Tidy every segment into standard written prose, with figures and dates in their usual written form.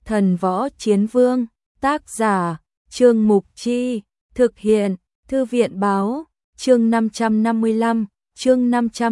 Thần võ chiến vương, tác giả, Trương Mục Chi, thực hiện, Thư viện báo, chương 555, chương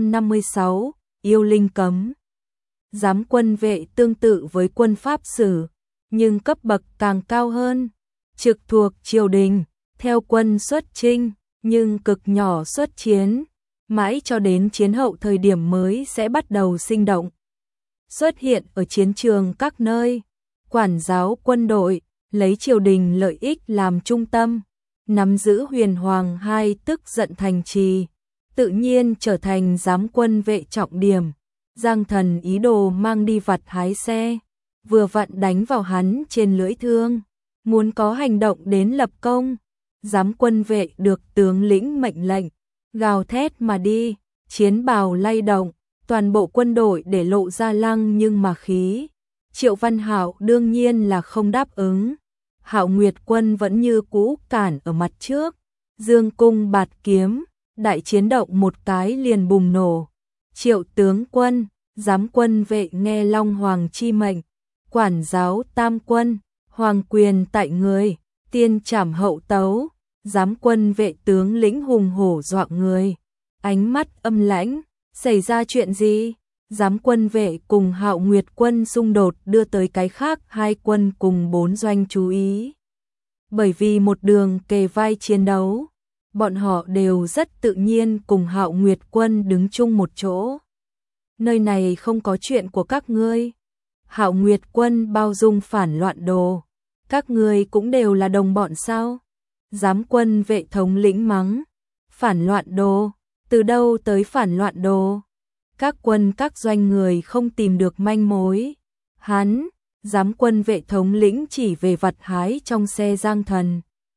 556, yêu linh cấm. Giám quân vệ tương tự với quân pháp sử, nhưng cấp bậc càng cao hơn, trực thuộc triều đình, theo quân xuất chinh, nhưng cực nhỏ xuất chiến, mãi cho đến chiến hậu thời điểm mới sẽ bắt đầu sinh động. Xuất hiện ở chiến trường các nơi, quản giáo quân đội, lấy triều đình lợi ích làm trung tâm, nắm giữ huyền hoàng hai tức giận thành trì, tự nhiên trở thành giám quân vệ trọng điểm. Giang Thần ý đồ mang đi vặt hái xe, vừa vặn đánh vào hắn trên lưỡi thương, muốn có hành động đến lập công. Giám quân vệ được tướng lĩnh mệnh lệnh, gào thét mà đi, chiến bào lay động, toàn bộ quân đội để lộ ra lăng nhưng mà khí. Triệu Văn Hạo đương nhiên là không đáp ứng. Hạo Nguyệt quân vẫn như cũ cản ở mặt trước, dương cung bạt kiếm, đại chiến động một cái liền bùng nổ. Triệu tướng quân, giám quân vệ nghe Long Hoàng chi mệnh, quản giáo tam quân, hoàng quyền tại người, tiên trảm hậu tấu. Giám quân vệ tướng lĩnh hùng hổ dọa người, ánh mắt âm lãnh, xảy ra chuyện gì? Giám quân vệ cùng Hạo Nguyệt quân xung đột đưa tới cái khác hai quân cùng bốn doanh chú ý. Bởi vì một đường kề vai chiến đấu, bọn họ đều rất tự nhiên cùng Hạo Nguyệt quân đứng chung một chỗ. Nơi này không có chuyện của các ngươi. Hạo Nguyệt quân bao dung phản loạn đồ, các ngươi cũng đều là đồng bọn sao? Giám quân vệ thống lĩnh mắng, phản loạn đồ, từ đâu tới phản loạn đồ? Các quân các doanh người không tìm được manh mối. Hắn, giám quân vệ thống lĩnh chỉ về vặt hái trong xe Giang Thần.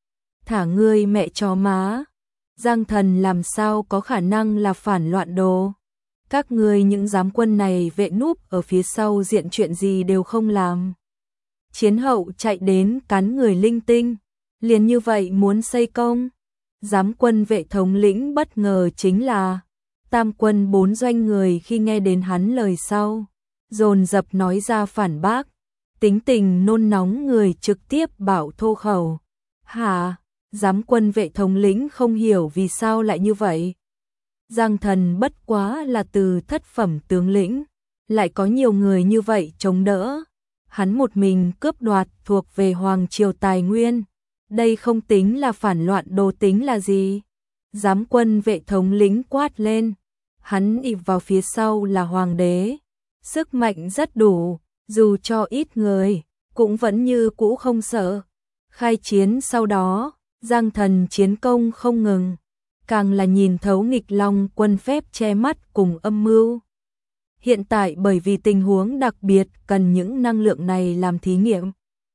Thả ngươi mẹ chó má, Giang Thần làm sao có khả năng là phản loạn đồ? Các ngươi những giám quân này vệ núp ở phía sau diện chuyện gì đều không làm. Chiến hậu chạy đến cắn người linh tinh, liền như vậy muốn xây công. Giám quân vệ thống lĩnh bất ngờ chính là tam quân bốn doanh người khi nghe đến hắn lời sau, dồn dập nói ra phản bác, tính tình nôn nóng người trực tiếp bảo thô khẩu. Hả? Giám quân vệ thống lĩnh không hiểu vì sao lại như vậy. Giang Thần bất quá là từ thất phẩm tướng lĩnh, lại có nhiều người như vậy chống đỡ. Hắn một mình cướp đoạt thuộc về hoàng triều tài nguyên. Đây không tính là phản loạn đồ tính là gì? Giám quân vệ thống lĩnh quát lên. Hắn ịp vào phía sau là hoàng đế. Sức mạnh rất đủ, dù cho ít người, cũng vẫn như cũ không sợ. Khai chiến sau đó, Giang Thần chiến công không ngừng. Càng là nhìn thấu nghịch long quân phép che mắt cùng âm mưu. Hiện tại bởi vì tình huống đặc biệt cần những năng lượng này làm thí nghiệm.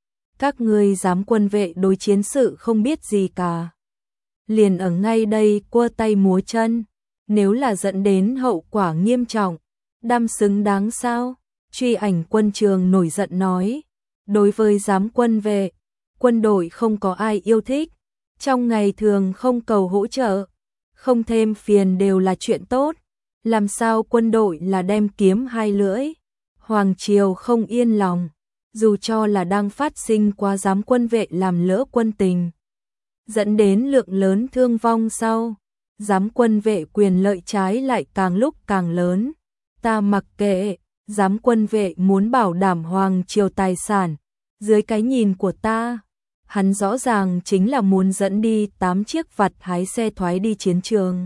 Các ngươi giám quân vệ đối chiến sự không biết gì cả. Liền ở ngay đây cua tay múa chân, nếu là dẫn đến hậu quả nghiêm trọng, đam xứng đáng sao? Truy Ảnh Quân Trường nổi giận nói, đối với giám quân vệ, quân đội không có ai yêu thích, trong ngày thường không cầu hỗ trợ, không thêm phiền đều là chuyện tốt, làm sao quân đội là đem kiếm hai lưỡi? Hoàng triều không yên lòng. Dù cho là đang phát sinh qua giám quân vệ làm lỡ quân tình, dẫn đến lượng lớn thương vong sau, giám quân vệ quyền lợi trái lại càng lúc càng lớn. Ta mặc kệ, giám quân vệ muốn bảo đảm hoàng triều tài sản, dưới cái nhìn của ta, hắn rõ ràng chính là muốn dẫn đi 8 chiếc vặt hái xe thoái đi chiến trường.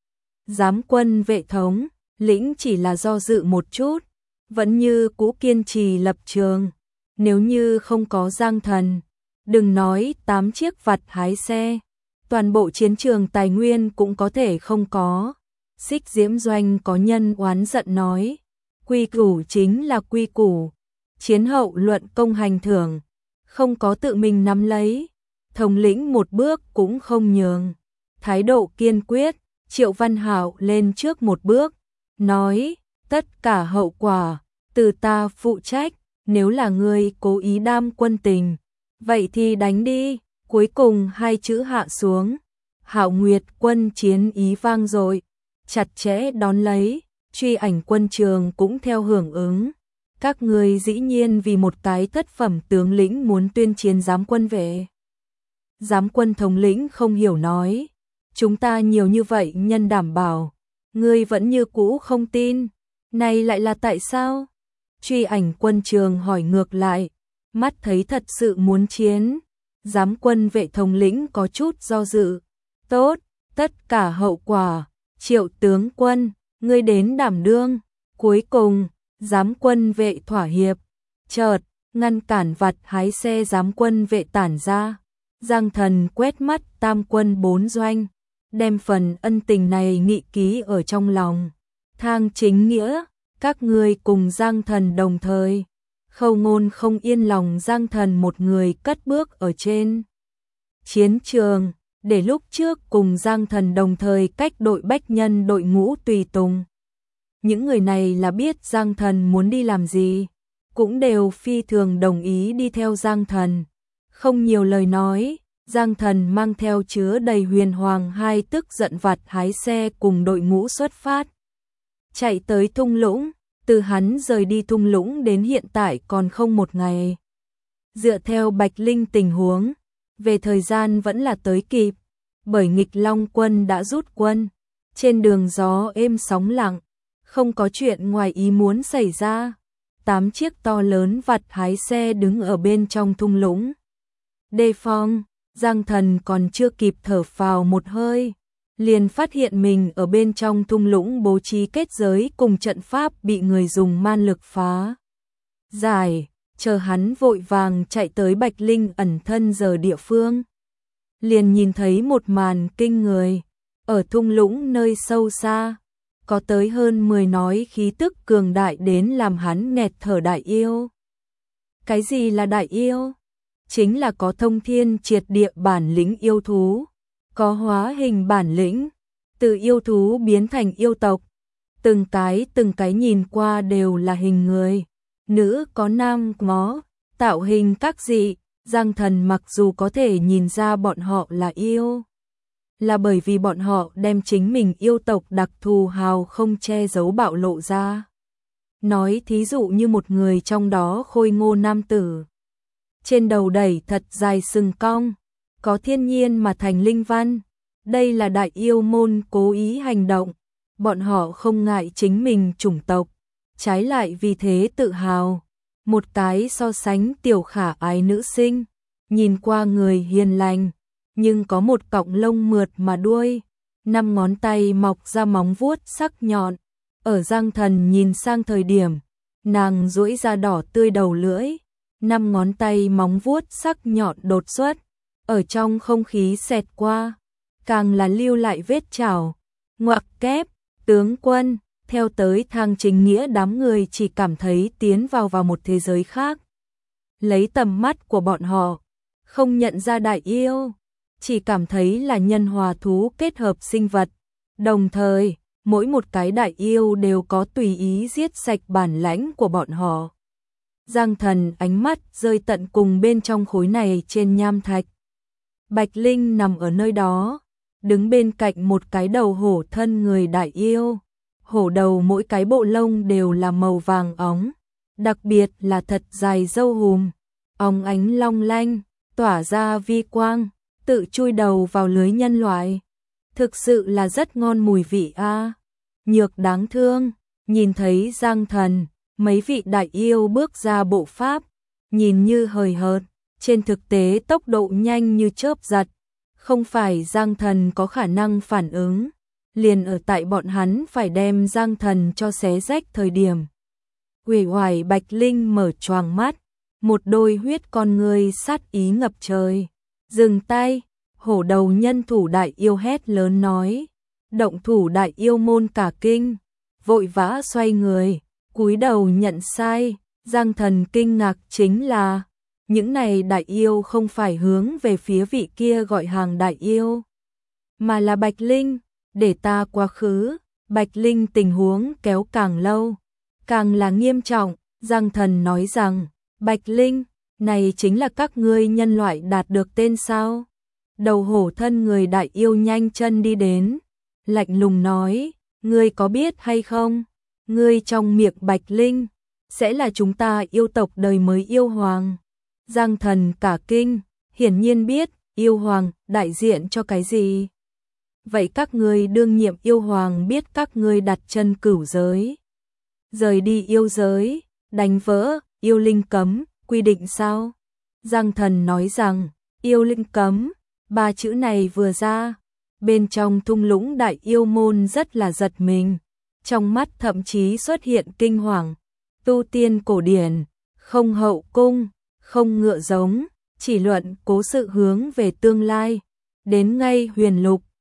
Giám quân vệ thống lĩnh chỉ là do dự một chút, vẫn như cũ kiên trì lập trường. Nếu như không có Giang Thần, đừng nói 8 chiếc vặt hái xe, toàn bộ chiến trường tài nguyên cũng có thể không có. Xích Diễm Doanh có nhân oán giận nói, quy củ chính là quy củ, chiến hậu luận công hành thưởng, không có tự mình nắm lấy, thống lĩnh một bước cũng không nhường. Thái độ kiên quyết, Triệu Văn Hạo lên trước một bước, nói, tất cả hậu quả, từ ta phụ trách. Nếu là ngươi cố ý đam quân tình, vậy thì đánh đi. Cuối cùng hai chữ hạ xuống. Hạo Nguyệt quân chiến ý vang dội, chặt chẽ đón lấy. Truy Ảnh Quân Trường cũng theo hưởng ứng. Các ngươi dĩ nhiên vì một cái thất phẩm tướng lĩnh muốn tuyên chiến giám quân vệ. Giám quân thống lĩnh không hiểu nói, chúng ta nhiều như vậy nhân đảm bảo, ngươi vẫn như cũ không tin, này lại là tại sao? Truy Ảnh Quân Trường hỏi ngược lại, mắt thấy thật sự muốn chiến. Giám quân vệ thống lĩnh có chút do dự. Tốt, tất cả hậu quả, Triệu tướng quân, ngươi đến đảm đương. Cuối cùng, giám quân vệ thỏa hiệp, chợt ngăn cản vặt hái xe giám quân vệ tản ra. Giang Thần quét mắt tam quân bốn doanh, đem phần ân tình này nghị ký ở trong lòng. Thang chính nghĩa, các ngươi cùng Giang Thần đồng thời. Khâu Ngôn không yên lòng Giang Thần một người cất bước ở trên chiến trường, để lúc trước cùng Giang Thần đồng thời cách đội bách nhân đội ngũ tùy tùng. Những người này là biết Giang Thần muốn đi làm gì, cũng đều phi thường đồng ý đi theo Giang Thần. Không nhiều lời nói, Giang Thần mang theo chứa đầy huyền hoàng hai tức giận vặt hái xe cùng đội ngũ xuất phát. Chạy tới thung lũng, từ hắn rời đi thung lũng đến hiện tại còn không một ngày. Dựa theo Bạch Linh tình huống, về thời gian vẫn là tới kịp, bởi nghịch Long quân đã rút quân. Trên đường gió êm sóng lặng, không có chuyện ngoài ý muốn xảy ra. 8 chiếc to lớn vặt hái xe đứng ở bên trong thung lũng. Đề phòng, Giang Thần còn chưa kịp thở phào một hơi, liền phát hiện mình ở bên trong thung lũng bố trí kết giới cùng trận pháp bị người dùng man lực phá giải. Chờ hắn vội vàng chạy tới Bạch Linh ẩn thân giờ địa phương, liền nhìn thấy một màn kinh người. Ở thung lũng nơi sâu xa, có tới hơn 10 nói khí tức cường đại đến làm hắn nghẹt thở đại yêu. Cái gì là đại yêu? Chính là có thông thiên triệt địa bản lĩnh yêu thú, có hóa hình bản lĩnh, từ yêu thú biến thành yêu tộc. Từng cái nhìn qua đều là hình người, nữ có nam có, tạo hình các dị. Giang Thần mặc dù có thể nhìn ra bọn họ là yêu, là bởi vì bọn họ đem chính mình yêu tộc đặc thù hào không che giấu bạo lộ ra. Nói thí dụ như một người trong đó khôi ngô nam tử, trên đầu đẩy thật dài sừng cong, có thiên nhiên mà thành linh văn. Đây là đại yêu môn cố ý hành động, bọn họ không ngại chính mình chủng tộc, trái lại vì thế tự hào. Một cái so sánh tiểu khả ái nữ sinh, nhìn qua người hiền lành, nhưng có một cọng lông mượt mà đuôi, 5 ngón tay mọc ra móng vuốt sắc nhọn. Ở Giang Thần nhìn sang thời điểm, nàng duỗi ra đỏ tươi đầu lưỡi, 5 ngón tay móng vuốt sắc nhọn đột xuất, ở trong không khí xẹt qua, càng là lưu lại vết chảo. Ngoặc kép, tướng quân, theo tới Thang Chính Nghĩa đám người chỉ cảm thấy tiến vào một thế giới khác. Lấy tầm mắt của bọn họ, không nhận ra đại yêu, chỉ cảm thấy là nhân hòa thú kết hợp sinh vật. Đồng thời, mỗi một cái đại yêu đều có tùy ý giết sạch bản lãnh của bọn họ. Giang Thần ánh mắt rơi tận cùng bên trong khối này trên nham thạch. Bạch Linh nằm ở nơi đó, đứng bên cạnh một cái đầu hổ thân người đại yêu. Hổ đầu mỗi cái bộ lông đều là màu vàng óng, đặc biệt là thật dài râu hùm, óng ánh long lanh, tỏa ra vi quang, tự chui đầu vào lưới nhân loại. Thực sự là rất ngon mùi vị a. Nhược đáng thương, nhìn thấy Giang Thần, mấy vị đại yêu bước ra bộ pháp, nhìn như hời hợt, trên thực tế tốc độ nhanh như chớp giật. Không phải Giang Thần có khả năng phản ứng, liền ở tại bọn hắn phải đem Giang Thần cho xé rách thời điểm. Uể oải Bạch Linh mở choàng mắt, một đôi huyết con ngươi sát ý ngập trời. Dừng tay, hổ đầu nhân thủ đại yêu hét lớn nói. Động thủ đại yêu môn cả kinh, vội vã xoay người, cúi đầu nhận sai. Giang Thần kinh ngạc chính là, những này đại yêu không phải hướng về phía vị kia gọi hàng đại yêu, mà là Bạch Linh. Để ta quá khứ. Bạch Linh tình huống kéo càng lâu, càng là nghiêm trọng. Giang Thần nói rằng, Bạch Linh, này chính là các ngươi nhân loại đạt được tên sao? Đầu hổ thân người đại yêu nhanh chân đi đến, lạnh lùng nói, ngươi có biết hay không? Ngươi trong miệng Bạch Linh, sẽ là chúng ta yêu tộc đời mới yêu hoàng. Giang Thần cả kinh, hiển nhiên biết yêu hoàng đại diện cho cái gì. Vậy các ngươi đương nhiệm yêu hoàng biết các ngươi đặt chân cửu giới, rời đi yêu giới, đánh vỡ yêu linh cấm, quy định sao? Giang Thần nói rằng, yêu linh cấm, ba chữ này vừa ra, bên trong thung lũng đại yêu môn rất là giật mình, trong mắt thậm chí xuất hiện kinh hoàng. Tu tiên cổ điển, không hậu cung, không ngựa giống, chỉ luận cố sự hướng về tương lai, đến ngay huyền lục,